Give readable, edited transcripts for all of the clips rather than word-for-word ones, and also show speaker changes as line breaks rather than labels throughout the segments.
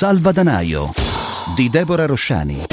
Salvadanaio di Deborah Rosciani.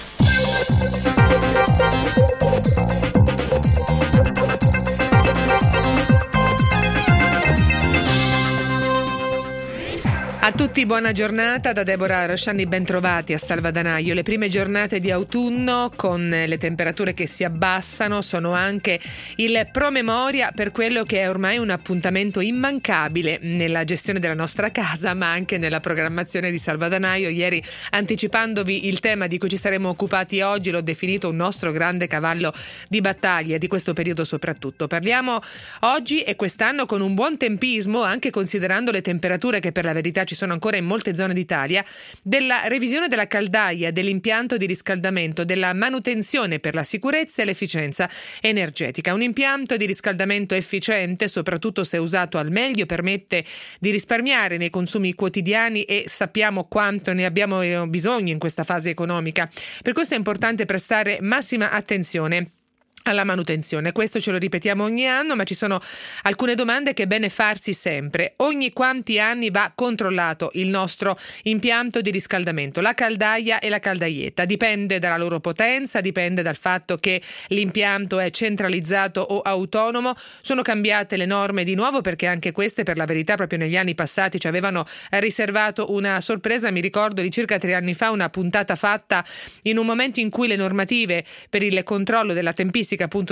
A tutti buona giornata da Deborah Rosciani, bentrovati a Salvadanaio. Le prime giornate di autunno con le temperature che si abbassano sono anche il promemoria per quello che è ormai un appuntamento immancabile nella gestione della nostra casa, ma anche nella programmazione di Salvadanaio. Ieri, anticipandovi il tema di cui ci saremo occupati oggi, l'ho definito un nostro grande cavallo di battaglia di questo periodo soprattutto. Parliamo oggi e quest'anno con un buon tempismo, anche considerando le temperature che per la verità ci sono ancora in molte zone d'Italia, della revisione della caldaia, dell'impianto di riscaldamento, della manutenzione per la sicurezza e l'efficienza energetica. Un impianto di riscaldamento efficiente, soprattutto se usato al meglio, permette di risparmiare nei consumi quotidiani e sappiamo quanto ne abbiamo bisogno in questa fase economica. Per questo è importante prestare massima attenzione alla manutenzione. Questo ce lo ripetiamo ogni anno, ma ci sono alcune domande che è bene farsi sempre. Ogni quanti anni va controllato il nostro impianto di riscaldamento, la caldaia e la caldaietta? Dipende dalla loro potenza, dipende dal fatto che l'impianto è centralizzato o autonomo. Sono cambiate le norme di nuovo, perché anche queste, per la verità, proprio negli anni passati ci avevano riservato una sorpresa. Mi ricordo di circa 3 anni fa una puntata fatta in un momento in cui le normative per il controllo della tempistica appunto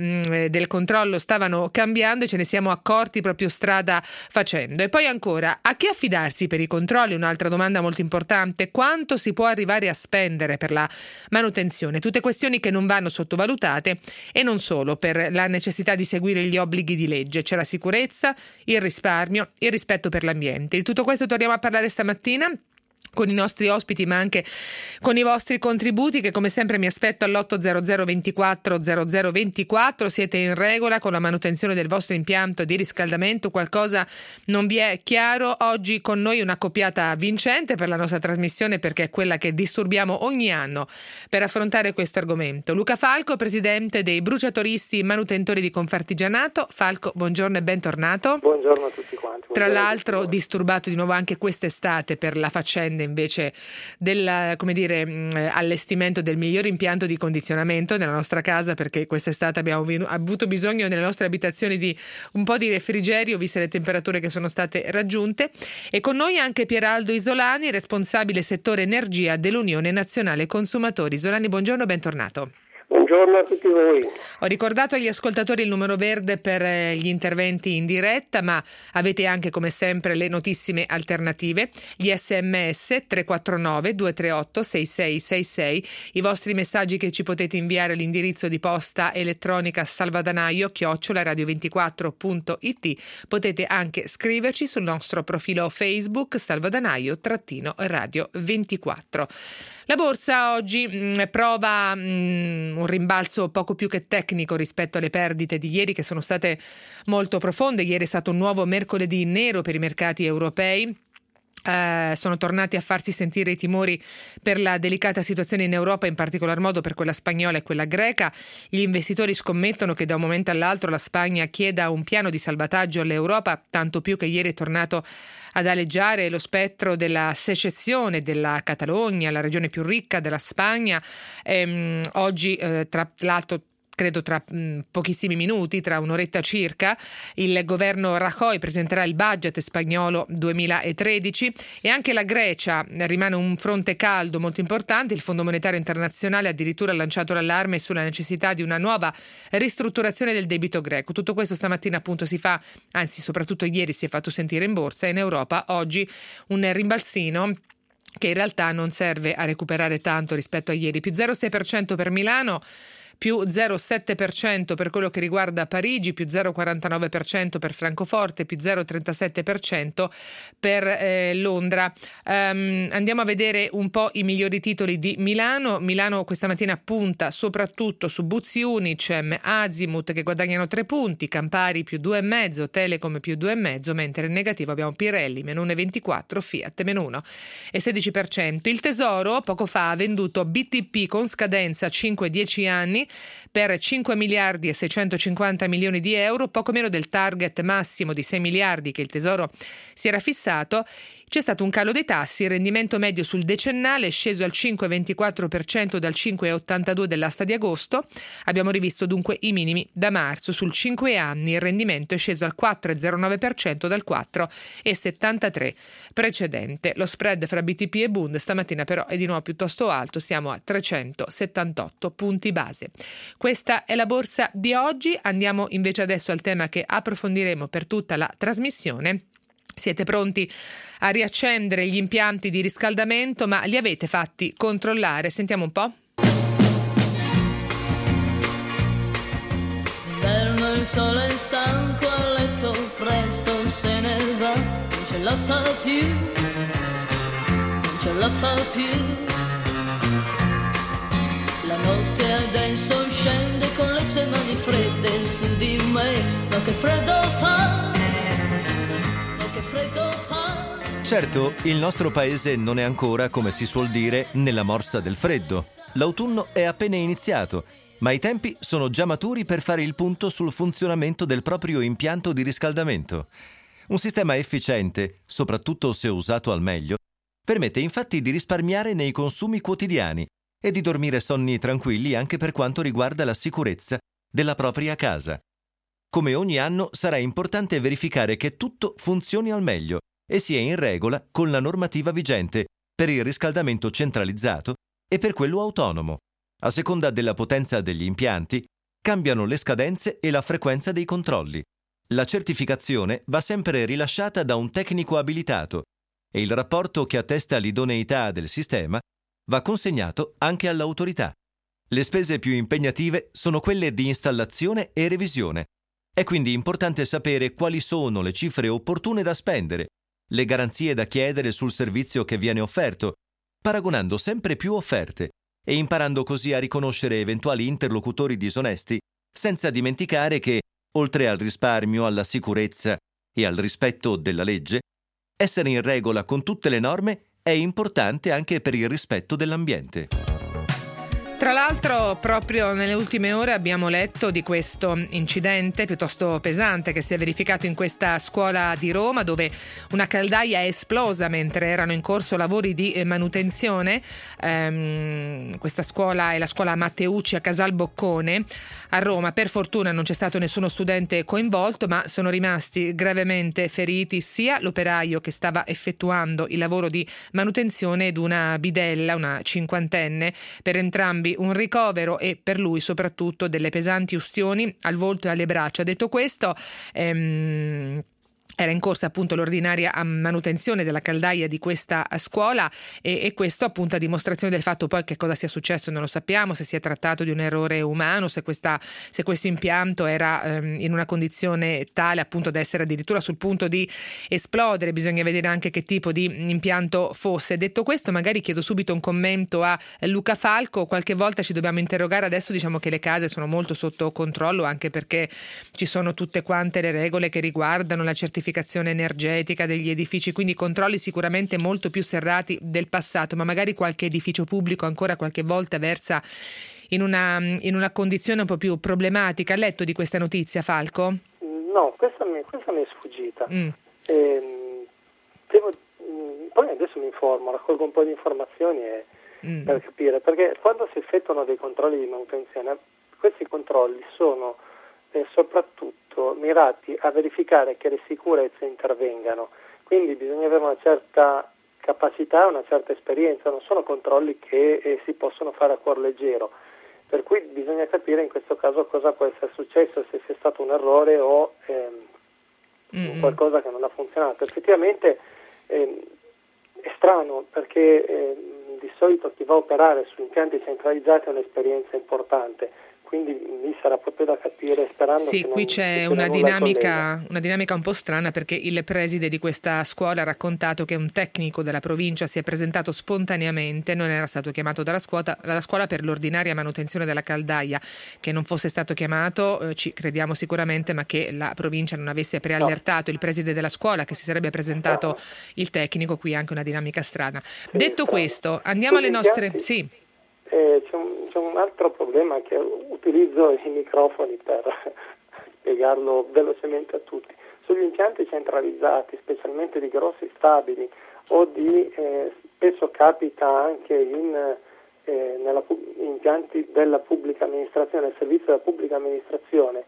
del controllo stavano cambiando e ce ne siamo accorti proprio strada facendo. E poi ancora, a chi affidarsi per i controlli? Un'altra domanda molto importante: quanto si può arrivare a spendere per la manutenzione? Tutte questioni che non vanno sottovalutate, e non solo per la necessità di seguire gli obblighi di legge. C'è la sicurezza, il risparmio, il rispetto per l'ambiente. Di tutto questo torniamo a parlare stamattina con i nostri ospiti, ma anche con i vostri contributi, che come sempre mi aspetto all'800 24 00 24. Siete in regola con la manutenzione del vostro impianto di riscaldamento? Qualcosa non vi è chiaro? Oggi con noi una coppiata vincente per la nostra trasmissione, perché è quella che disturbiamo ogni anno per affrontare questo argomento. Luca Falco, presidente dei bruciatoristi manutentori di Confartigianato. Falco, buongiorno e bentornato.
Buongiorno a tutti quanti.
Tra l'altro disturbato di nuovo anche quest'estate per la faccenda invece del, come dire, allestimento del miglior impianto di condizionamento nella nostra casa, perché quest'estate abbiamo avuto bisogno nelle nostre abitazioni di un po' di refrigerio, viste le temperature che sono state raggiunte. E con noi anche Pieraldo Isolani, responsabile settore energia dell'Unione Nazionale Consumatori. Isolani, buongiorno, bentornato.
Buongiorno a tutti voi. Ho
ricordato agli ascoltatori il numero verde per gli interventi in diretta, ma avete anche come sempre le notissime alternative, gli sms 349 238 6666, i vostri messaggi che ci potete inviare all'indirizzo di posta elettronica salvadanaio@radio24.it. Potete anche scriverci sul nostro profilo Facebook Salvadanaio-Radio 24. La borsa oggi prova un rimbalzo poco più che tecnico rispetto alle perdite di ieri, che sono state molto profonde. Ieri è stato un nuovo mercoledì nero per i mercati europei. Sono tornati a farsi sentire i timori per la delicata situazione in Europa, in particolar modo per quella spagnola e quella greca. Gli investitori scommettono che da un momento all'altro la Spagna chieda un piano di salvataggio all'Europa, tanto più che ieri è tornato ad aleggiare lo spettro della secessione della Catalogna, la regione più ricca della Spagna. Oggi, tra l'altro, credo tra pochissimi minuti, tra un'oretta circa, il governo Rajoy presenterà il budget spagnolo 2013, e anche la Grecia rimane un fronte caldo molto importante. Il Fondo Monetario Internazionale addirittura ha lanciato l'allarme sulla necessità di una nuova ristrutturazione del debito greco. Tutto questo stamattina appunto si fa, anzi soprattutto ieri si è fatto sentire in borsa, e in Europa oggi un rimbalzino che in realtà non serve a recuperare tanto rispetto a ieri. Più 0,6% per Milano, più 0,7% per quello che riguarda Parigi, più 0,49% per Francoforte, più 0,37% per Londra. Andiamo a vedere un po' i migliori titoli di Milano. Milano questa mattina punta soprattutto su Buzzi Unicem, Azimut che guadagnano 3 punti, Campari più 2,5, Telecom più 2,5, mentre in negativo abbiamo Pirelli meno 1,24, Fiat meno 1,16%. Il Tesoro poco fa ha venduto BTP con scadenza 5-10 anni per 5 miliardi e 650 milioni di euro, poco meno del target massimo di 6 miliardi che il Tesoro si era fissato. C'è stato un calo dei tassi, il rendimento medio sul decennale è sceso al 5,24% dal 5,82% dell'asta di agosto. Abbiamo rivisto dunque i minimi da marzo. Sul 5 anni il rendimento è sceso al 4,09% dal 4,73% precedente. Lo spread fra BTP e Bund stamattina però è di nuovo piuttosto alto, siamo a 378 punti base. Questa è la borsa di oggi. Andiamo invece adesso al tema che approfondiremo per tutta la trasmissione. Siete pronti a riaccendere gli impianti di riscaldamento, ma li avete fatti controllare? Sentiamo un po'.
D'inverno il sole è stanco a letto, presto se ne va, non ce la fa più, non ce la fa più. La notte adesso scende con le sue mani fredde su di me, ma che freddo fa!
Certo, il nostro paese non è ancora, come si suol dire, nella morsa del freddo. L'autunno è appena iniziato, ma i tempi sono già maturi per fare il punto sul funzionamento del proprio impianto di riscaldamento. Un sistema efficiente, soprattutto se usato al meglio, permette infatti di risparmiare nei consumi quotidiani e di dormire sonni tranquilli anche per quanto riguarda la sicurezza della propria casa. Come ogni anno sarà importante verificare che tutto funzioni al meglio e sia in regola con la normativa vigente per il riscaldamento centralizzato e per quello autonomo. A seconda della potenza degli impianti, cambiano le scadenze e la frequenza dei controlli. La certificazione va sempre rilasciata da un tecnico abilitato e il rapporto che attesta l'idoneità del sistema va consegnato anche all'autorità. Le spese più impegnative sono quelle di installazione e revisione. È quindi importante sapere quali sono le cifre opportune da spendere, le garanzie da chiedere sul servizio che viene offerto, paragonando sempre più offerte e imparando così a riconoscere eventuali interlocutori disonesti, senza dimenticare che, oltre al risparmio, alla sicurezza e al rispetto della legge, essere in regola con tutte le norme è importante anche per il rispetto dell'ambiente.
Tra l'altro, proprio nelle ultime ore abbiamo letto di questo incidente piuttosto pesante che si è verificato in questa scuola di Roma, dove una caldaia è esplosa mentre erano in corso lavori di manutenzione. Questa scuola è la scuola Matteucci a Casalboccone a Roma. Per fortuna non c'è stato nessuno studente coinvolto, ma sono rimasti gravemente feriti sia l'operaio che stava effettuando il lavoro di manutenzione ed una bidella, una cinquantenne. Per entrambi un ricovero e per lui soprattutto delle pesanti ustioni al volto e alle braccia. Detto questo, era in corsa appunto l'ordinaria manutenzione della caldaia di questa scuola e questo appunto a dimostrazione del fatto poi che cosa sia successo non lo sappiamo, se si è trattato di un errore umano, se questo impianto era in una condizione tale appunto da essere addirittura sul punto di esplodere. Bisogna vedere anche che tipo di impianto fosse. Detto questo, magari chiedo subito un commento a Luca Falco. Qualche volta ci dobbiamo interrogare, adesso diciamo che le case sono molto sotto controllo, anche perché ci sono tutte quante le regole che riguardano la certificazione energetica degli edifici, quindi controlli sicuramente molto più serrati del passato, ma magari qualche edificio pubblico ancora qualche volta versa in una condizione un po' più problematica. Ha letto di questa notizia, Falco?
No, questa mi è sfuggita. Poi adesso mi informo, raccolgo un po' di informazioni per capire, perché quando si effettuano dei controlli di manutenzione, questi controlli sono soprattutto mirati a verificare che le sicurezze intervengano, quindi bisogna avere una certa capacità, una certa esperienza, non sono controlli che si possono fare a cuor leggero, per cui bisogna capire in questo caso cosa può essere successo, se sia stato un errore o qualcosa che non ha funzionato. Effettivamente è strano, perché di solito chi va a operare su impianti centralizzati ha un'esperienza importante, quindi lì sarà proprio da capire, sperando
sì,
che
qui
non
c'è una dinamica un po' strana, perché il preside di questa scuola ha raccontato che un tecnico della provincia si è presentato spontaneamente, non era stato chiamato dalla scuola per l'ordinaria manutenzione della caldaia. Che non fosse stato chiamato ci crediamo sicuramente, ma che la provincia non avesse preallertato il preside della scuola che si sarebbe presentato il tecnico, qui anche una dinamica strana. Detto questo, andiamo alle nostre... Sì.
c'è un altro problema che utilizzo i microfoni per spiegarlo velocemente a tutti. Sugli impianti centralizzati, specialmente di grossi stabili o spesso capita anche in impianti della pubblica amministrazione, al servizio della pubblica amministrazione,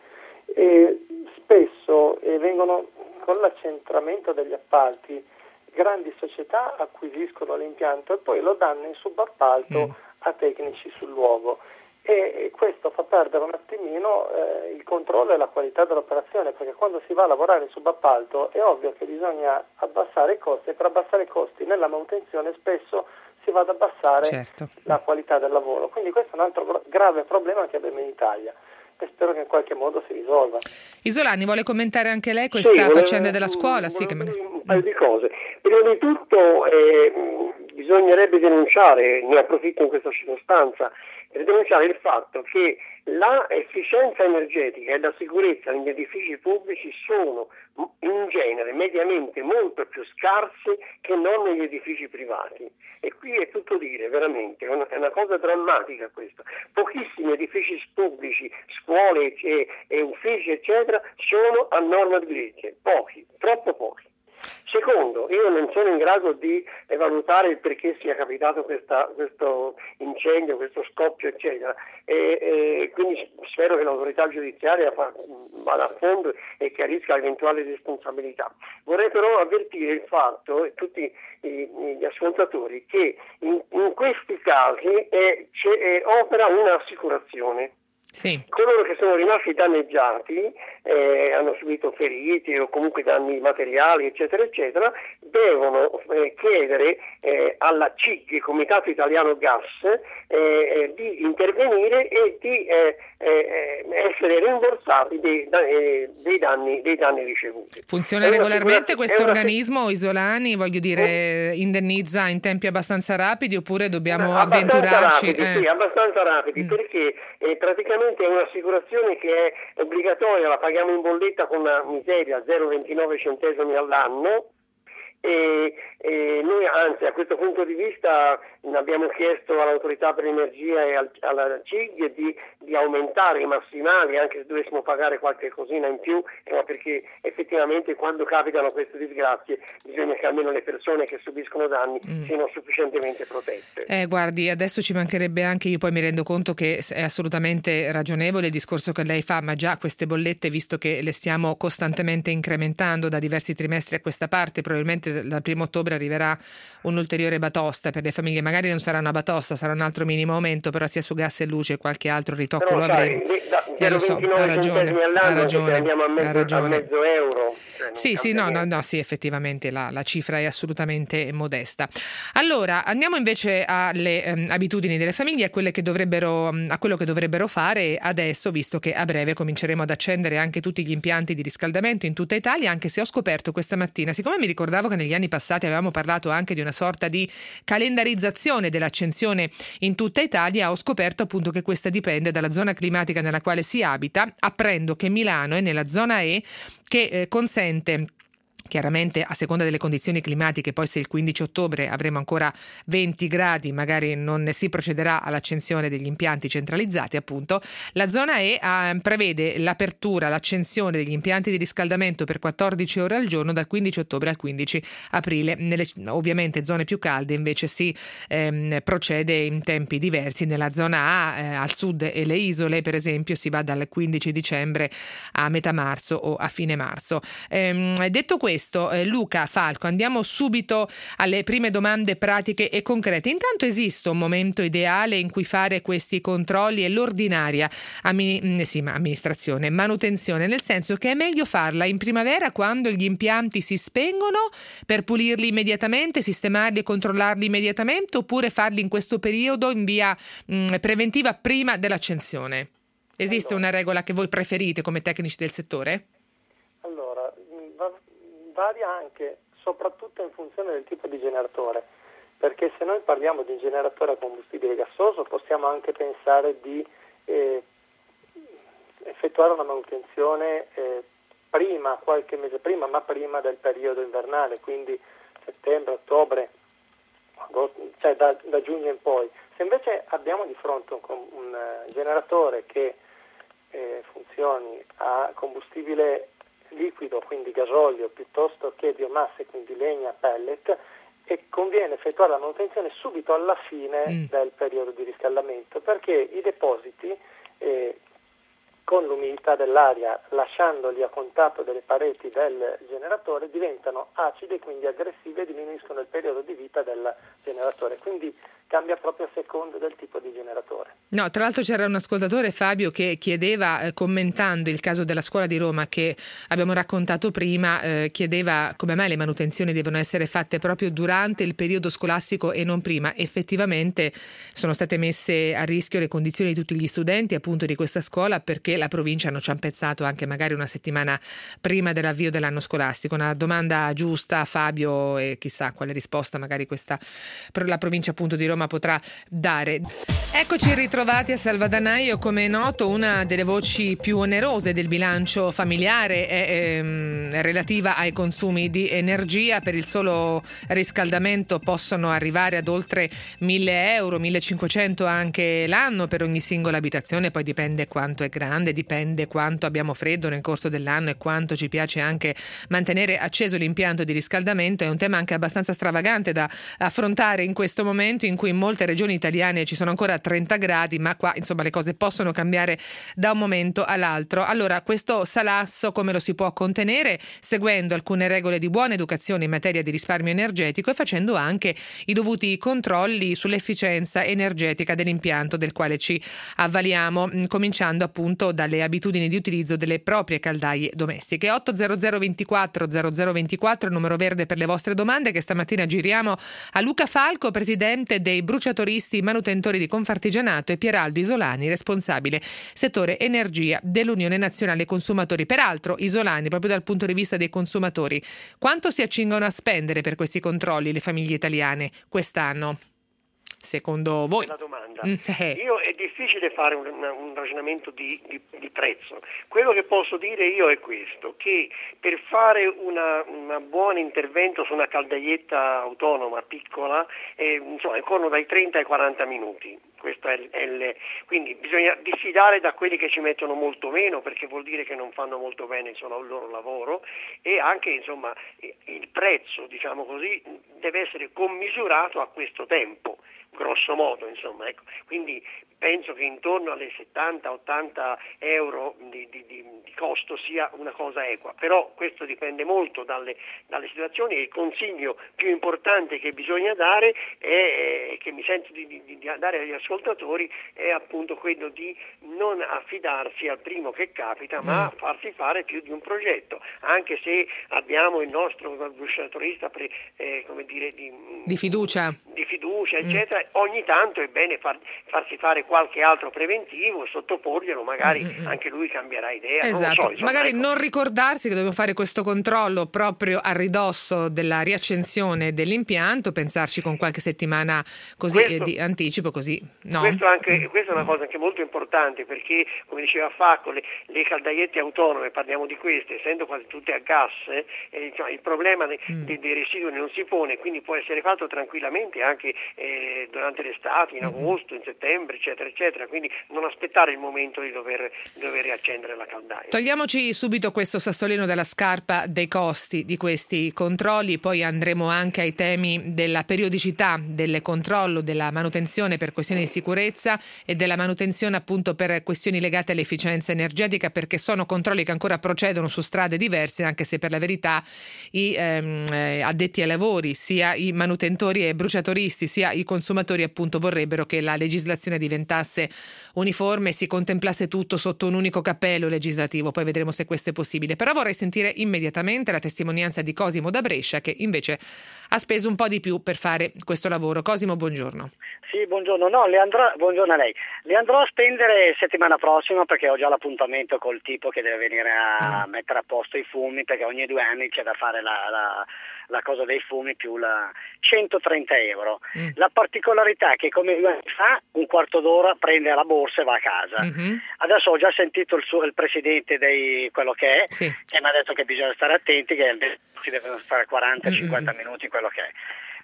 spesso vengono, con l'accentramento degli appalti, grandi società acquisiscono l'impianto e poi lo danno in subappalto a tecnici sul luogo, e questo fa perdere un attimino il controllo e la qualità dell'operazione, perché quando si va a lavorare in subappalto è ovvio che bisogna abbassare i costi, e per abbassare i costi nella manutenzione spesso si va ad abbassare la qualità del lavoro. Quindi questo è un altro grave problema che abbiamo in Italia e spero che in qualche modo si risolva.
Isolani, vuole commentare anche lei questa faccenda della scuola?
Un paio di cose. Prima di tutto bisognerebbe denunciare, ne approfitto in questa circostanza, per denunciare il fatto che la efficienza energetica e la sicurezza negli edifici pubblici sono in genere mediamente molto più scarse che non negli edifici privati, e qui è tutto dire, veramente è una cosa drammatica questa. Pochissimi edifici pubblici, scuole e uffici eccetera sono a norma di legge, pochi, troppo pochi. Secondo, io non sono in grado di valutare il perché sia capitato questo incendio, questo scoppio, eccetera, e quindi spero che l'autorità giudiziaria vada a fondo e chiarisca l'eventuale responsabilità. Vorrei però avvertire il fatto, e tutti gli ascoltatori, che in questi casi opera un'assicurazione.
Sì.
Coloro che sono rimasti danneggiati, hanno subito feriti o comunque danni materiali eccetera eccetera, devono chiedere alla CIG, Comitato Italiano Gas, di intervenire e di essere rimborsati dei danni ricevuti.
Funziona regolarmente questo organismo, Isolani? Voglio dire, indennizza in tempi abbastanza rapidi oppure dobbiamo avventurarci?
Sì, abbastanza rapidi, perché praticamente è un'assicurazione che è obbligatoria, la paghiamo in bolletta con una miseria, 0,29 centesimi all'anno, e noi anzi a questo punto di vista abbiamo chiesto all'autorità per l'energia e alla CIG di aumentare i massimali, anche se dovessimo pagare qualche cosina in più, ma perché effettivamente quando capitano queste disgrazie bisogna che almeno le persone che subiscono danni siano sufficientemente protette.
Guardi, adesso ci mancherebbe anche, io poi mi rendo conto che è assolutamente ragionevole il discorso che lei fa, ma già queste bollette, visto che le stiamo costantemente incrementando da diversi trimestri a questa parte, probabilmente dal 1° ottobre arriverà un'ulteriore batosta per le famiglie. Magari non sarà una batosta, sarà un altro minimo aumento, però sia su gas e luce qualche altro ritocco lo avremo.
Lo so, ha ragione. Andiamo a mezzo euro.
Sì, effettivamente la cifra è assolutamente modesta. Allora, andiamo invece alle abitudini delle famiglie, a quello che dovrebbero fare adesso, visto che a breve cominceremo ad accendere anche tutti gli impianti di riscaldamento in tutta Italia, anche se ho scoperto questa mattina, siccome mi ricordavo che negli anni passati avevamo parlato anche di una sorta di calendarizzazione dell'accensione in tutta Italia, ho scoperto appunto che questa dipende dalla zona climatica nella quale si abita. Apprendo che Milano è nella zona E, che consente, chiaramente a seconda delle condizioni climatiche, poi se il 15 ottobre avremo ancora 20 gradi magari non si procederà all'accensione degli impianti centralizzati, appunto. La zona E prevede l'accensione degli impianti di riscaldamento per 14 ore al giorno dal 15 ottobre al 15 aprile. Nelle ovviamente zone più calde invece si procede in tempi diversi. Nella zona A al sud e le isole per esempio si va dal 15 dicembre a metà marzo o a fine marzo. Detto questo, Luca Falco, andiamo subito alle prime domande pratiche e concrete. Intanto esiste un momento ideale in cui fare questi controlli e l'ordinaria amministrazione, manutenzione, nel senso che è meglio farla in primavera quando gli impianti si spengono per pulirli immediatamente, sistemarli e controllarli immediatamente, oppure farli in questo periodo in via preventiva prima dell'accensione? Esiste una regola che voi preferite come tecnici del settore?
Varia anche, soprattutto in funzione del tipo di generatore, perché se noi parliamo di un generatore a combustibile gassoso possiamo anche pensare di effettuare una manutenzione prima, qualche mese prima, ma prima del periodo invernale, quindi settembre, ottobre, cioè da giugno in poi. Se invece abbiamo di fronte un generatore che funzioni a combustibile liquido, quindi gasolio, piuttosto che biomasse, quindi legna, pellet, e conviene effettuare la manutenzione subito alla fine del periodo di riscaldamento, perché i depositi con l'umidità dell'aria, lasciandoli a contatto delle pareti del generatore, diventano acidi e quindi aggressivi e diminuiscono il periodo di vita del generatore, quindi cambia proprio a seconda del tipo di generatore.
No, tra l'altro c'era un ascoltatore, Fabio, che chiedeva, commentando il caso della scuola di Roma che abbiamo raccontato prima, chiedeva come mai le manutenzioni devono essere fatte proprio durante il periodo scolastico e non prima. Effettivamente sono state messe a rischio le condizioni di tutti gli studenti appunto di questa scuola, perché la provincia hanno ciampezzato anche magari una settimana prima dell'avvio dell'anno scolastico. Una domanda giusta, Fabio, e chissà quale risposta magari questa la provincia appunto di Roma potrà dare. Eccoci ritrovati a Salvadanaio. Come è noto, una delle voci più onerose del bilancio familiare è relativa ai consumi di energia. Per il solo riscaldamento possono arrivare ad oltre 1.000 euro, 1.500 anche l'anno per ogni singola abitazione. Poi dipende quanto è grande, dipende quanto abbiamo freddo nel corso dell'anno e quanto ci piace anche mantenere acceso l'impianto di riscaldamento. È un tema anche abbastanza stravagante da affrontare in questo momento in cui in molte regioni italiane ci sono ancora 30 gradi, ma qua insomma le cose possono cambiare da un momento all'altro. Allora, questo salasso come lo si può contenere? Seguendo alcune regole di buona educazione in materia di risparmio energetico e facendo anche i dovuti controlli sull'efficienza energetica dell'impianto del quale ci avvaliamo, cominciando appunto dalle abitudini di utilizzo delle proprie caldaie domestiche. 800 24 0024, numero verde per le vostre domande, che stamattina giriamo a Luca Falco, presidente dei bruciatoristi manutentori di Confartigianato, e Pieraldo Isolani, responsabile settore energia dell'Unione Nazionale Consumatori. Peraltro, Isolani, proprio dal punto di vista dei consumatori, quanto si accingono a spendere per questi controlli le famiglie italiane quest'anno, secondo voi?
La domanda. Io è difficile fare un ragionamento di prezzo. Quello che posso dire io è questo, che per fare un buon intervento su una caldaietta autonoma piccola, insomma, corrono dai 30 ai 40 minuti. Questo quindi bisogna diffidare da quelli che ci mettono molto meno, perché vuol dire che non fanno molto bene il loro lavoro, e anche insomma il prezzo, diciamo così, deve essere commisurato a questo tempo, grosso modo, insomma, ecco. Quindi penso che intorno alle 70-80 euro di costo sia una cosa equa, però questo dipende molto dalle situazioni, e il consiglio più importante che bisogna dare è, che mi sento di dare agli ascoltatori, è appunto quello di non affidarsi al primo che capita, ma farsi fare più di un progetto, anche se abbiamo il nostro bruciatorista di fiducia, eccetera. Ogni tanto è bene farsi fare qualche altro preventivo, sottoporglielo, magari anche lui cambierà idea.
Esatto.
Non lo so, insomma,
magari
ecco.
Non ricordarsi che dobbiamo fare questo controllo proprio a ridosso della riaccensione dell'impianto, pensarci con qualche settimana così di anticipo, così no?
Questa è una cosa anche molto importante, perché come diceva Facco, le caldaiette autonome, parliamo di queste, essendo quasi tutte a gas, il problema dei residui non si pone, quindi può essere fatto tranquillamente anche durante l'estate, in agosto, in settembre, eccetera, eccetera, quindi non aspettare il momento di dover riaccendere la caldaia.
Togliamoci subito questo sassolino dalla scarpa dei costi di questi controlli, poi andremo anche ai temi della periodicità del controllo, della manutenzione per questioni di sicurezza e della manutenzione appunto per questioni legate all'efficienza energetica, perché sono controlli che ancora procedono su strade diverse, anche se per la verità i addetti ai lavori, sia i manutentori e bruciatoristi, sia i consumatori appunto vorrebbero che la legislazione diventasse uniforme, si contemplasse tutto sotto un unico cappello legislativo. Poi vedremo se questo è possibile. Però vorrei sentire immediatamente la testimonianza di Cosimo da Brescia, che invece ha speso un po' di più per fare questo lavoro. Cosimo, buongiorno.
Sì, buongiorno. Buongiorno a lei. Le andrò a spendere settimana prossima, perché ho già l'appuntamento col tipo che deve venire a mettere a posto i fumi, perché ogni 2 anni c'è da fare la cosa dei fumi più la 130 euro. La particolarità è che come 2 anni fa, un quarto d'ora prende la borsa e va a casa. Adesso ho già sentito il presidente quello che è,
sì,
e mi ha detto che bisogna stare attenti, che si devono stare 40-50 minuti, quello che è.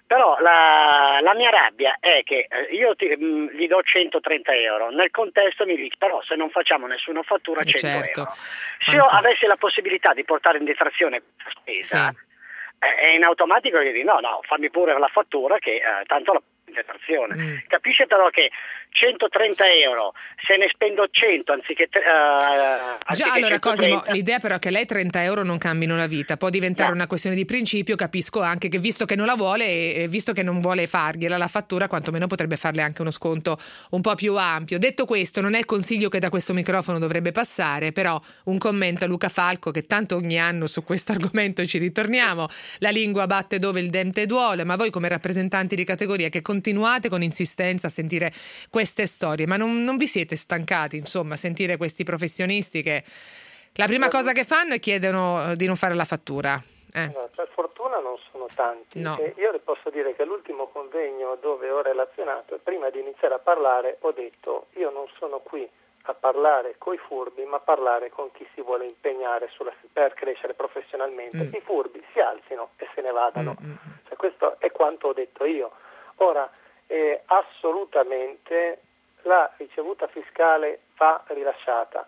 Però la mia rabbia è che io gli do 130 euro, nel contesto mi dice però se non facciamo nessuna fattura 100
certo.
euro. Se io avessi la possibilità di portare in detrazione questa spesa,
Sì.
È in automatico che dico no, fammi pure la fattura che tanto la detrazione. Capisce però che 130 euro, se ne spendo 100 anziché
Già, allora
130,
Cosimo, l'idea però è che lei 30 euro non cambino la vita, può diventare una questione di principio. Capisco anche che visto che non la vuole e visto che non vuole fargliela la fattura, quantomeno potrebbe farle anche uno sconto un po' più ampio. Detto questo, non è il consiglio che da questo microfono dovrebbe passare, però un commento a Luca Falco, che tanto ogni anno su questo argomento ci ritorniamo: la lingua batte dove il dente duole, ma voi come rappresentanti di categoria che continuate con insistenza a sentire queste storie, ma non vi siete stancati, insomma, sentire questi professionisti che la prima cosa che fanno è chiedono di non fare la fattura?
No, per fortuna non sono tanti.
No.
E io le posso dire che l'ultimo convegno dove ho relazionato, prima di iniziare a parlare, ho detto io non sono qui a parlare coi furbi, ma a parlare con chi si vuole impegnare per crescere professionalmente. I furbi si alzino e se ne vadano. Cioè, questo è quanto ho detto io. Ora, assolutamente la ricevuta fiscale va rilasciata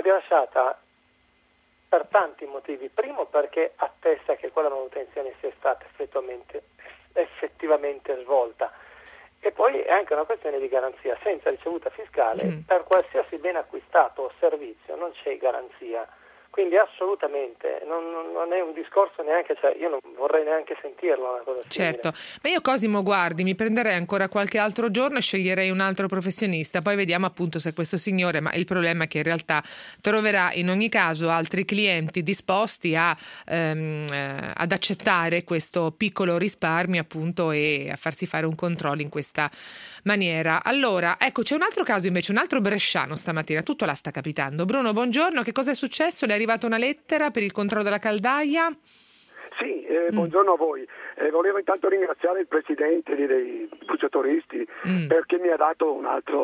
per tanti motivi. Primo, perché attesta che quella manutenzione sia stata effettivamente svolta, e poi è anche una questione di garanzia. Senza ricevuta fiscale per qualsiasi bene acquistato o servizio non c'è garanzia. Quindi assolutamente non è un discorso neanche, cioè io non vorrei neanche sentirlo una cosa simile.
Certo, ma io Cosimo, guardi, mi prenderei ancora qualche altro giorno e sceglierei un altro professionista, poi vediamo appunto se questo signore, ma il problema è che in realtà troverà in ogni caso altri clienti disposti ad accettare questo piccolo risparmio appunto e a farsi fare un controllo in questa maniera. Allora, ecco, c'è un altro caso invece, un altro bresciano stamattina, tutto là sta capitando. Bruno, buongiorno, che cosa è successo? Le è arrivata una lettera per il controllo della caldaia?
Sì, buongiorno a voi. Volevo intanto ringraziare il presidente dei bruciatoristi perché mi ha dato un'altra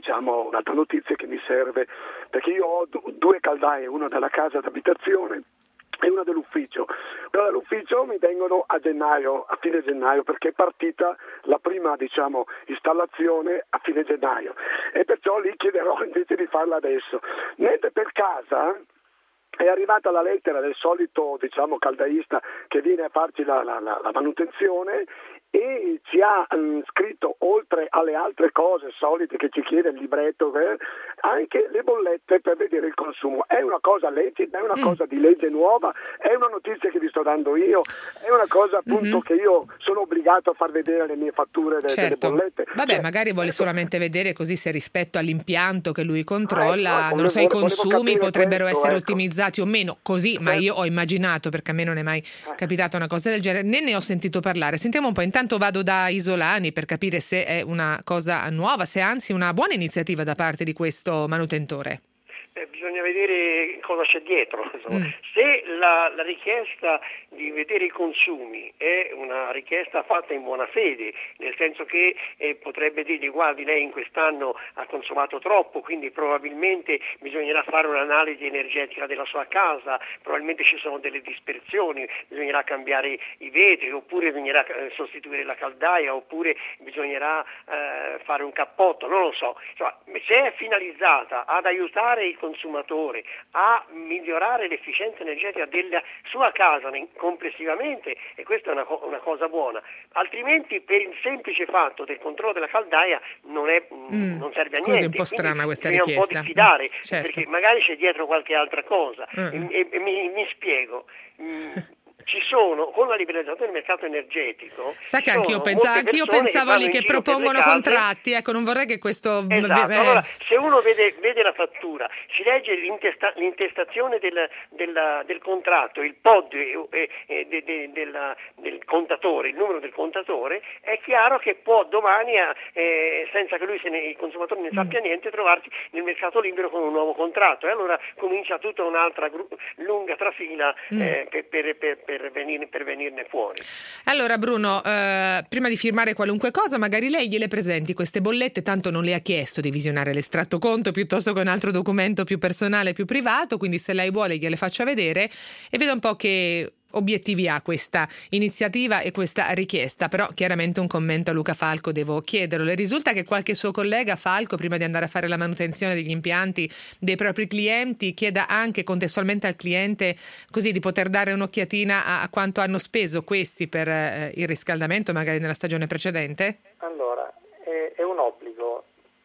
notizia che mi serve, perché io ho due caldaie, una della casa d'abitazione e una dell'ufficio. Quella dell'ufficio mi vengono a fine gennaio, perché è partita la prima installazione a fine gennaio, e perciò lì chiederò invece di farla adesso. Mentre per casa è arrivata la lettera del solito caldaista che viene a farci la manutenzione, e ci ha scritto, oltre alle altre cose solite che ci chiede il libretto, anche le bollette per vedere il consumo. È una cosa lecita, è una cosa di legge nuova, è una notizia che vi sto dando io, è una cosa appunto che io sono obbligato a far vedere le mie fatture delle bollette.
Vabbè, magari vuole solamente vedere così se rispetto all'impianto che lui controlla, non lo so, i consumi potrebbero essere ottimizzati o meno, così, ma io ho immaginato, perché a me non è mai capitata una cosa del genere, né ne ho sentito parlare. Sentiamo un po', intanto vado da Isolani per capire se è una cosa nuova, se è anzi una buona iniziativa da parte di questo manutentore.
Bisogna vedere cosa c'è dietro. Se la richiesta di vedere i consumi è una richiesta fatta in buona fede, nel senso che potrebbe dirgli guardi, lei in quest'anno ha consumato troppo, quindi probabilmente bisognerà fare un'analisi energetica della sua casa, probabilmente ci sono delle dispersioni, bisognerà cambiare i vetri, oppure bisognerà sostituire la caldaia, oppure bisognerà fare un cappotto, non lo so. Insomma, se è finalizzata ad aiutare il consumatore a migliorare l'efficienza energetica della sua casa complessivamente, e questa è una cosa buona, altrimenti per il semplice fatto del controllo della caldaia non serve a niente.
È un po' strana questa
richiesta. Un po' diffidare,
certo.
Perché magari c'è dietro qualche altra cosa. E mi spiego. Ci sono, con la liberalizzazione del mercato energetico,
sa che anch'io pensavo lì che propongono contratti, ecco, non vorrei che questo
Allora, se uno vede la fattura, si legge l'intestazione del contratto, il POD del contatore, il numero del contatore, è chiaro che può domani, senza che il consumatore ne sappia niente, trovarsi nel mercato libero con un nuovo contratto, e allora comincia tutta un'altra lunga trafila per venirne fuori.
Allora Bruno, prima di firmare qualunque cosa, magari lei gliele presenti queste bollette, tanto non le ha chiesto di visionare l'estratto conto piuttosto che un altro documento più personale, più privato, quindi se lei vuole gliele faccia vedere e veda un po' che obiettivi ha questa iniziativa e questa richiesta? Però chiaramente un commento a Luca Falco devo chiederlo. Le risulta che qualche suo collega Falco, prima di andare a fare la manutenzione degli impianti dei propri clienti, chieda anche contestualmente al cliente così di poter dare un'occhiatina a quanto hanno speso questi per il riscaldamento magari nella stagione precedente?
Allora, è un obbligo,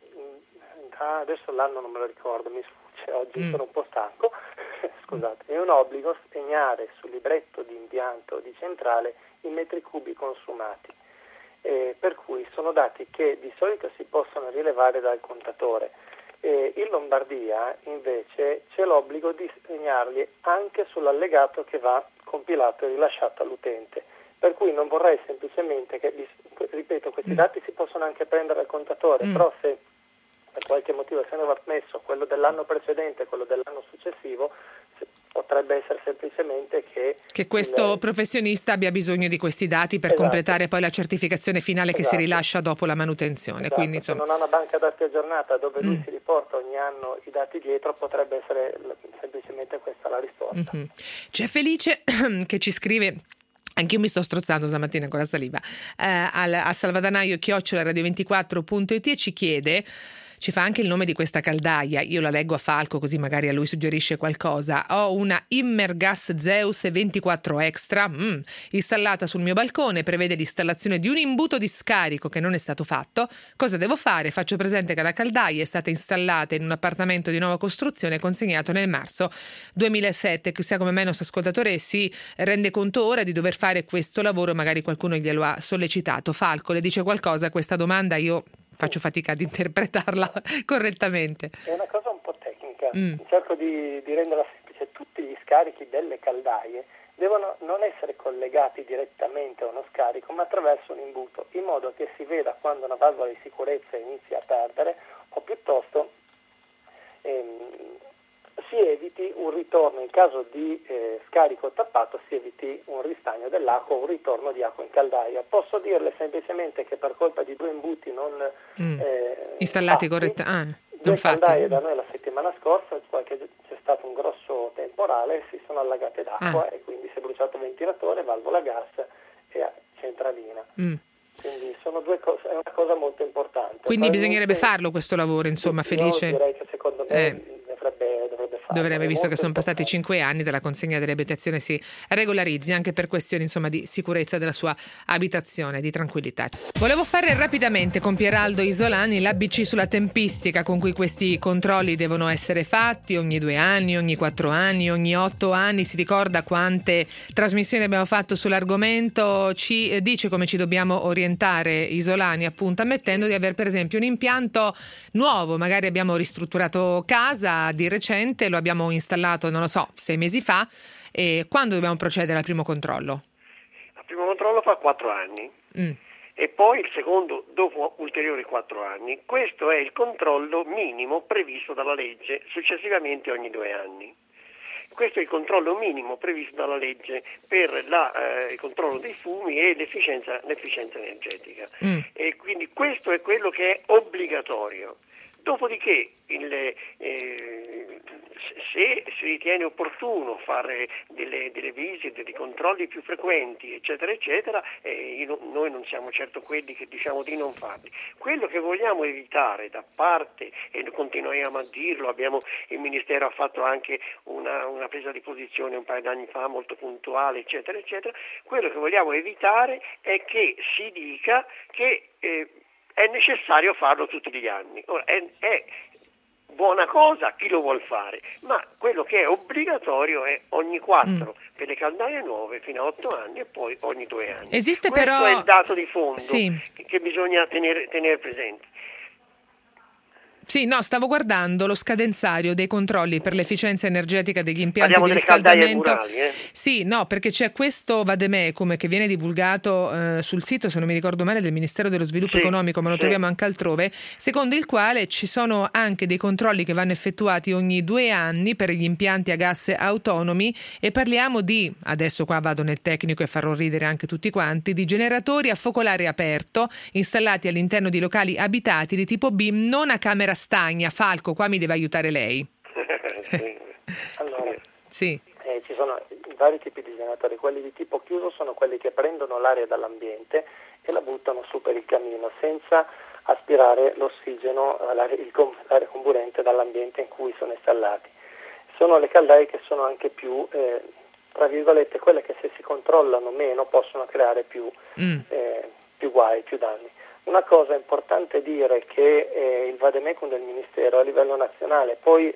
adesso l'anno non me lo ricordo, mi sfugge, oggi sono un po' stanco, scusate, è un obbligo segnare sul libretto di impianto di centrale i metri cubi consumati, per cui sono dati che di solito si possono rilevare dal contatore. In Lombardia invece c'è l'obbligo di segnarli anche sull'allegato che va compilato e rilasciato all'utente, per cui non vorrei semplicemente che, ripeto, questi dati si possono anche prendere al contatore, però se per qualche motivo se ne va messo quello dell'anno precedente e quello dell'anno successivo, potrebbe essere semplicemente che
questo professionista abbia bisogno di questi dati per completare poi la certificazione finale che si rilascia dopo la manutenzione. Quindi,
se non ha una banca dati aggiornata dove lui si riporta ogni anno i dati dietro, potrebbe essere semplicemente questa la risposta.
C'è Felice che ci scrive: anch'io mi sto strozzando stamattina con la saliva, a salvadanaio@radio24.it e ci chiede, ci fa anche il nome di questa caldaia, io la leggo a Falco così magari a lui suggerisce qualcosa. Ho una Immergas Zeus 24 Extra installata sul mio balcone, prevede l'installazione di un imbuto di scarico che non è stato fatto. Cosa devo fare? Faccio presente che la caldaia è stata installata in un appartamento di nuova costruzione consegnato nel marzo 2007. Chissà come mai il nostro ascoltatore si rende conto ora di dover fare questo lavoro, magari qualcuno glielo ha sollecitato. Falco, le dice qualcosa questa domanda? Io faccio fatica ad interpretarla correttamente.
È una cosa un po' tecnica, cerco di renderla semplice. Tutti gli scarichi delle caldaie devono non essere collegati direttamente a uno scarico, ma attraverso un imbuto, in modo che si veda quando una valvola di sicurezza inizia a perdere, o piuttosto si eviti un ritorno, in caso di scarico tappato, si eviti un ristagno dell'acqua o un ritorno di acqua in caldaia. Posso dirle semplicemente che per colpa di 2 imbuti non
installati correttamente,
due caldaie da noi la settimana scorsa, c'è stato un grosso temporale, si sono allagate d'acqua e quindi si è bruciato il ventilatore, valvola gas e centralina. Quindi sono due cose, è una cosa molto importante.
Quindi bisognerebbe farlo questo lavoro, insomma, Felice.
Io direi che secondo me
dovrebbe, visto che sono passati 5 anni dalla consegna dell'abitazione, si regolarizzi anche per questioni, insomma, di sicurezza della sua abitazione, di tranquillità. Volevo fare rapidamente con Pieraldo Isolani l'ABC sulla tempistica con cui questi controlli devono essere fatti: ogni 2 anni, ogni 4 anni, ogni 8 anni. Si ricorda quante trasmissioni abbiamo fatto sull'argomento? Ci dice come ci dobbiamo orientare Isolani, appunto ammettendo di aver per esempio un impianto nuovo, magari abbiamo ristrutturato casa di recente, lo abbiamo installato, non lo so, 6 mesi fa, e quando dobbiamo procedere al primo controllo?
Il primo controllo fa 4 anni e poi il secondo dopo ulteriori 4 anni. Questo è il controllo minimo previsto dalla legge, successivamente ogni 2 anni. Questo è il controllo minimo previsto dalla legge per il controllo dei fumi e l'efficienza energetica. E quindi questo è quello che è obbligatorio. Dopodiché, se si ritiene opportuno fare delle visite, dei controlli più frequenti, eccetera, eccetera, noi non siamo certo quelli che diciamo di non farli. Quello che vogliamo evitare da parte, e continuiamo a dirlo, il Ministero ha fatto anche una presa di posizione un paio d'anni fa molto puntuale, eccetera, eccetera, quello che vogliamo evitare è che si dica che è necessario farlo tutti gli anni. Ora, è buona cosa chi lo vuol fare, ma quello che è obbligatorio è ogni 4 per le caldaie nuove fino a 8 anni e poi ogni 2 anni.
Questo
è il dato di fondo che bisogna tenere presente.
Sì, no, stavo guardando lo scadenzario dei controlli per l'efficienza energetica degli impianti di riscaldamento. Sì, no, perché c'è questo vademecum che viene divulgato sul sito, se non mi ricordo male, del Ministero dello Sviluppo Economico, ma lo troviamo anche altrove, secondo il quale ci sono anche dei controlli che vanno effettuati ogni 2 anni per gli impianti a gas autonomi, e parliamo di, adesso qua vado nel tecnico e farò ridere anche tutti quanti, di generatori a focolare aperto installati all'interno di locali abitati di tipo B, non a camera stagna. Falco, qua mi deve aiutare lei.
Allora,
sì.
ci sono vari tipi di generatori. Quelli di tipo chiuso sono quelli che prendono l'aria dall'ambiente e la buttano su per il camino senza aspirare l'ossigeno, l'aria comburente dall'ambiente in cui sono installati. Sono le caldaie che sono anche più, tra virgolette, quelle che se si controllano meno possono creare più guai, più danni. Una cosa importante dire che il vademecum del Ministero a livello nazionale, poi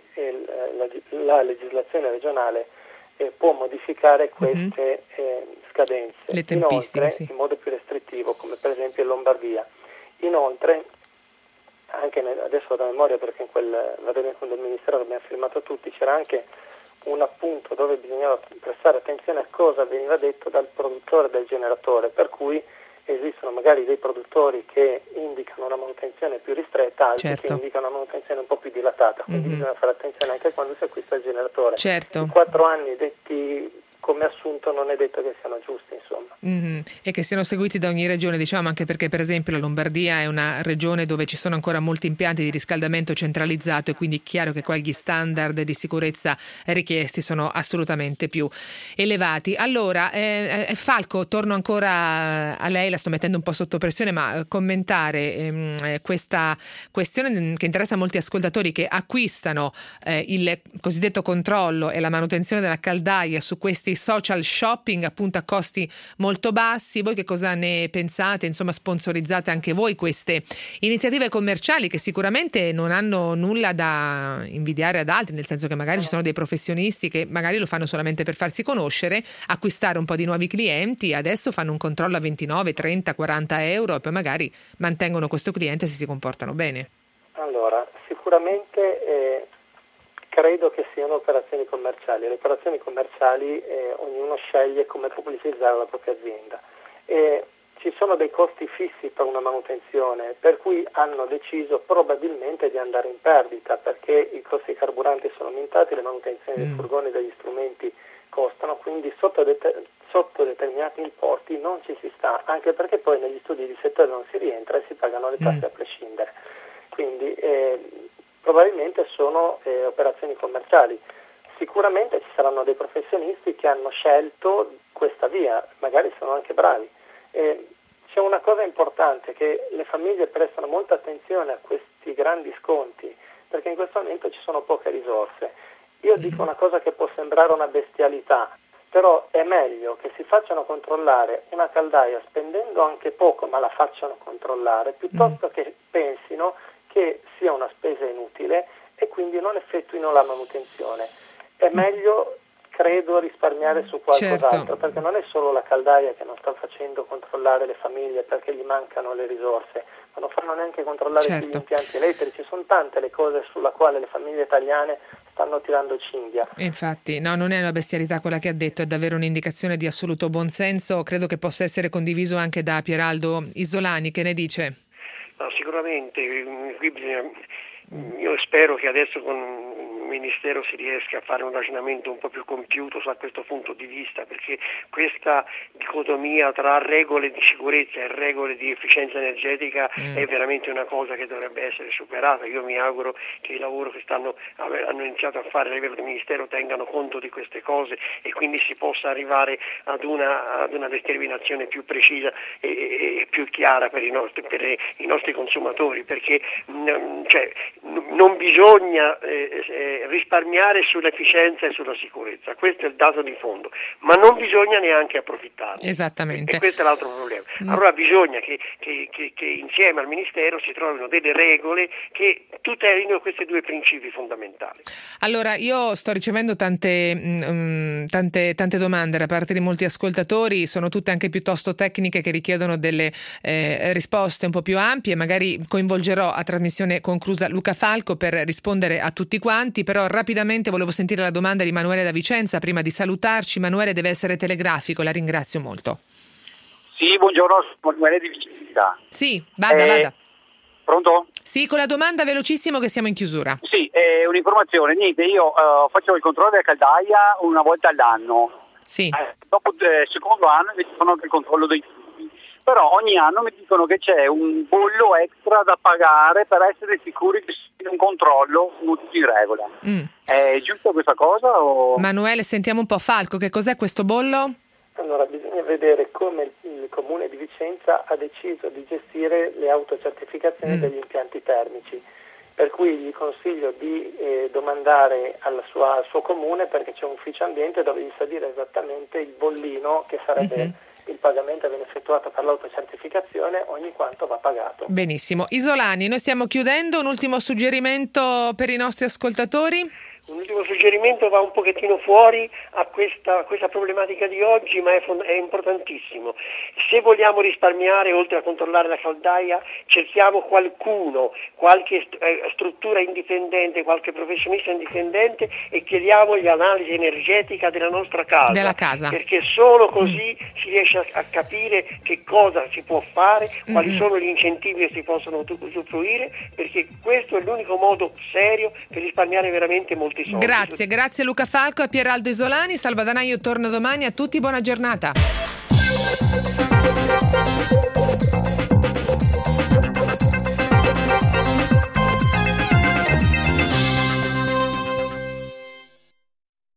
la legislazione regionale può modificare queste scadenze,
le tempistiche,
inoltre
sì,
in modo più restrittivo, come per esempio in Lombardia. Inoltre, anche adesso da memoria, perché in quel vademecum del Ministero che abbiamo firmato tutti c'era anche un appunto dove bisognava prestare attenzione a cosa veniva detto dal produttore del generatore, per cui esistono magari dei produttori che indicano una manutenzione più ristretta, altri che indicano una manutenzione un po' più dilatata, quindi bisogna fare attenzione anche quando si acquista il generatore. I 4 anni detti come assunto non è detto che siano giusti, insomma.
E che siano seguiti da ogni regione, diciamo, anche perché per esempio la Lombardia è una regione dove ci sono ancora molti impianti di riscaldamento centralizzato e quindi è chiaro che qua gli standard di sicurezza richiesti sono assolutamente più elevati. Allora, Falco, torno ancora a lei, la sto mettendo un po' sotto pressione, ma commentare questa questione che interessa molti ascoltatori che acquistano il cosiddetto controllo e la manutenzione della caldaia su questi social shopping appunto a costi molto bassi. Voi che cosa ne pensate? Insomma, sponsorizzate anche voi queste iniziative commerciali che sicuramente non hanno nulla da invidiare ad altri, nel senso che magari ci sono dei professionisti che magari lo fanno solamente per farsi conoscere, acquistare un po' di nuovi clienti, adesso fanno un controllo a 29, 30, 40 euro e poi magari mantengono questo cliente se si comportano bene.
Allora, sicuramente credo che siano operazioni commerciali. Le operazioni commerciali ognuno sceglie come pubblicizzare la propria azienda. Ci sono dei costi fissi per una manutenzione, per cui hanno deciso probabilmente di andare in perdita perché i costi dei carburanti sono aumentati, le manutenzioni dei furgoni e degli strumenti costano, quindi sotto determinati importi non ci si sta, anche perché poi negli studi di settore non si rientra e si pagano le tasse a prescindere. Quindi probabilmente sono operazioni commerciali. Sicuramente ci saranno dei professionisti che hanno scelto questa via, magari sono anche bravi. C'è una cosa importante, che le famiglie prestano molta attenzione a questi grandi sconti, perché in questo momento ci sono poche risorse. Io dico una cosa che può sembrare una bestialità, però è meglio che si facciano controllare una caldaia spendendo anche poco, ma la facciano controllare, piuttosto che pensino che sia una spesa inutile e quindi non effettuino la manutenzione. È meglio, credo, risparmiare su qualcos'altro, perché non è solo la caldaia che non sta facendo controllare le famiglie perché gli mancano le risorse, ma non fanno neanche controllare gli impianti elettrici. Sono tante le cose sulla quale le famiglie italiane stanno tirando cinghia.
Infatti, no, non è una bestialità quella che ha detto, è davvero un'indicazione di assoluto buonsenso. Credo che possa essere condiviso anche da Pieraldo Isolani. Che ne dice?
No, sicuramente, qui io spero che adesso con il Ministero si riesca a fare un ragionamento un po' più compiuto da questo punto di vista, perché questa dicotomia tra regole di sicurezza e regole di efficienza energetica è veramente una cosa che dovrebbe essere superata. Io mi auguro che il lavoro che hanno iniziato a fare a livello del Ministero tengano conto di queste cose e quindi si possa arrivare ad una determinazione più precisa e più chiara per i nostri consumatori, perché non bisogna risparmiare sull'efficienza e sulla sicurezza, questo è il dato di fondo, ma non bisogna neanche approfittarne.
Esattamente.
E questo è l'altro problema. Allora bisogna che insieme al Ministero si trovino delle regole che tutelino questi due principi fondamentali.
Allora, io sto ricevendo tante domande da parte di molti ascoltatori, sono tutte anche piuttosto tecniche che richiedono delle risposte un po' più ampie. Magari coinvolgerò a trasmissione conclusa Luca Falco per rispondere a tutti quanti, però rapidamente volevo sentire la domanda di Emanuele da Vicenza prima di salutarci. Emanuele, deve essere telegrafico, la ringrazio molto.
Sì, buongiorno, Emanuele di Vicenza.
Sì, vada.
Pronto?
Sì, con la domanda velocissimo che siamo in chiusura.
Sì, un'informazione, niente, io faccio il controllo della caldaia una volta all'anno.
Sì.
Dopo il secondo anno invece fanno anche il controllo dei fumi. però ogni anno mi dicono che c'è un bollo extra da pagare per essere sicuri che sia un controllo tutto in regola. È giusto questa cosa? O...
Manuele, sentiamo un po' Falco, che cos'è questo bollo?
Allora, bisogna vedere come il Comune di Vicenza ha deciso di gestire le autocertificazioni degli impianti termici, per cui gli consiglio di domandare al suo comune, perché c'è un ufficio ambiente dove gli sa dire esattamente il bollino che sarebbe il pagamento che viene effettuato per l'autocertificazione, ogni quanto va pagato.
Benissimo. Isolani, noi stiamo chiudendo, un ultimo suggerimento per i nostri ascoltatori?
Un ultimo suggerimento va un pochettino fuori a questa problematica di oggi, ma è importantissimo. Se vogliamo risparmiare, oltre a controllare la caldaia, cerchiamo qualcuno, qualche struttura indipendente, qualche professionista indipendente e chiediamogli l'analisi energetica della nostra casa.
Della casa.
Perché solo così si riesce a capire che cosa si può fare, quali sono gli incentivi che si possono usufruire, perché questo è l'unico modo serio per risparmiare veramente molti soldi.
Grazie Luca Falco e Pieraldo Isolani. Salvadanaio torna domani, a tutti buona giornata.